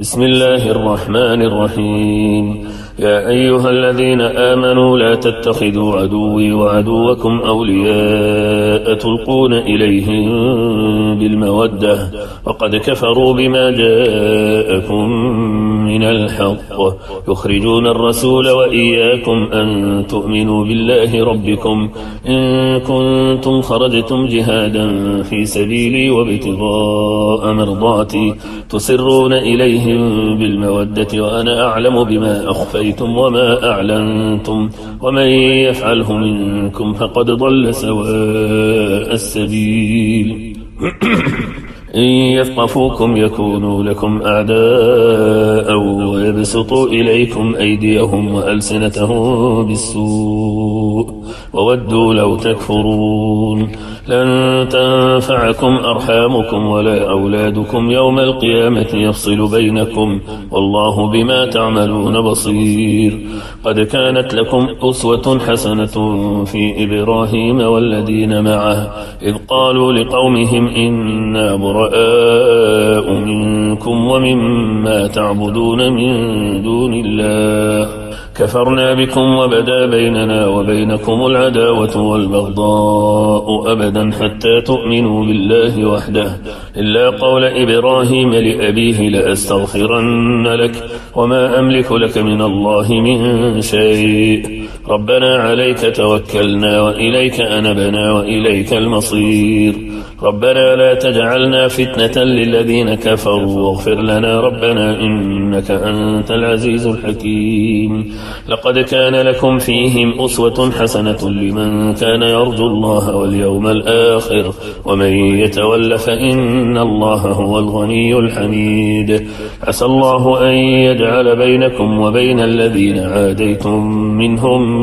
بسم الله الرحمن الرحيم. يا أيها الذين آمنوا لا تتخذوا عدوي وعدوكم أولياء تلقون إليهم بالمودة وقد كفروا بما جاءكم من الحق يخرجون الرسول وإياكم أن تؤمنوا بالله ربكم إن كنتم خرجتم جهادا في سبيلي وابتغاء مرضاتي تسرون إليهم بالمودة وأنا أعلم بما أخفيتم وما أعلنتم ومن يفعله منكم فقد ضل سواء السبيل. إن يثقفوكم يكونوا لكم أعداء ويبسطوا إليكم أيديهم وألسنتهم بالسوء وودوا لو تكفرون. لن تنفعكم أرحامكم ولا أولادكم يوم القيامة يفصل بينكم والله بما تعملون بصير. قد كانت لكم أسوة حسنة في إبراهيم والذين معه إذ قالوا لقومهم إنا براء منكم ومما تعبدون من دون الله كفرنا بكم وبدا بيننا وبينكم العداوة والبغضاء أبدا حتى تؤمنوا بالله وحده إلا قول إبراهيم لأبيه لأستغفرن لك وما أملك لك من الله من شيء ربنا عليك توكلنا وإليك أنبنا وإليك المصير. ربنا لا تجعلنا فتنة للذين كفروا واغفر لنا ربنا إنك أنت العزيز الحكيم. لقد كان لكم فيهم أسوة حسنة لمن كان يرجو الله واليوم الآخر ومن يتول فإن الله هو الغني الحميد. عسى الله أن يجعل بينكم وبين الذين عاديتم منهم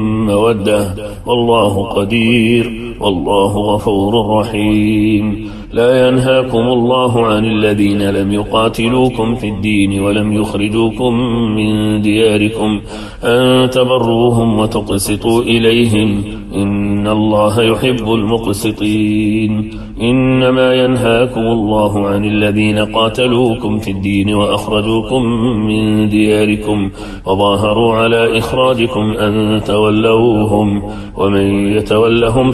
مودة والله قدير والله غفور رحيم. لا ينهاكم الله عن الذين لم يقاتلوكم في الدين ولم يخرجوكم من دياركم أن تبروهم وتقسطوا إليهم إن الله يحب المقسطين. إنما ينهاكم الله عن الذين قاتلوكم في الدين وأخرجوكم من دياركم وظاهروا على إخراجكم أن تولوهم ومن يتولهم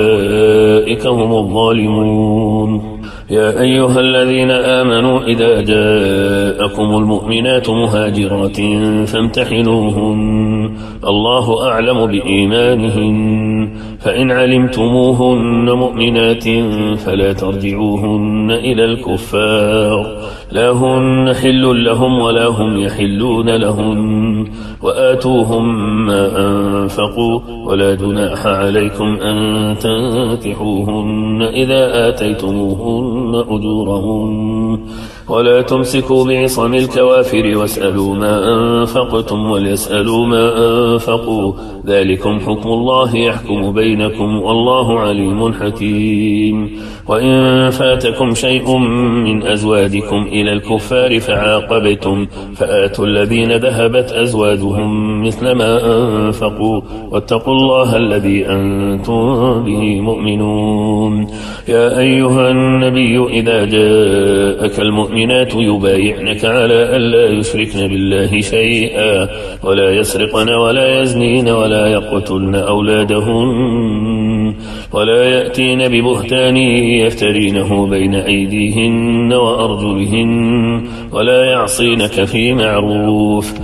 فأولئك هم الظالمون. يا أيها الذين آمنوا إذا جاءكم المؤمنات مهاجرات فامتحنوهن الله أعلم بإيمانهن فإن علمتموهن مؤمنات فلا ترجعوهن إلى الكفار لا هن حل لهم ولا هم يحلون لهن وآتوهم ما أنفقوا ولا جناح عليكم أن تنكحوهن إذا آتيتموهن أجورهن ولا تمسكوا بعصم الكوافر واسألوا ما أنفقتم وليسألوا ما أنفقوا ذلكم حكم الله يحكم بينكم والله عليم حكيم. وإن فاتكم شيء من أزواجكم إلى الكفار فعاقبتم فآتوا الذين ذهبت أزواجهم مثل ما أنفقوا واتقوا الله الذي أنتم به مؤمنون. يا أيها النبي إذا جاءك المؤمنات يبايعنك على ألا يشركن بالله شيئا ولا يسرقن ولا يزنين ولا يقتلن أولادهن ولا يأتين ببهتان يفترينه بين أيديهن وأرجلهن ولا يعصينك في معروف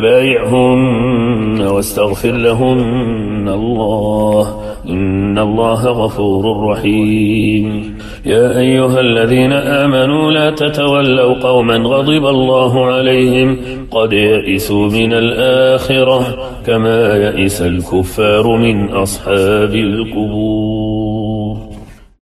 فبايعهن واستغفر لهن الله إن الله غفور رحيم. يا أيها الذين آمنوا لا تتولوا قوما غضب الله عليهم قد يئسوا من الآخرة كما يئس الكفار من أصحاب القبور.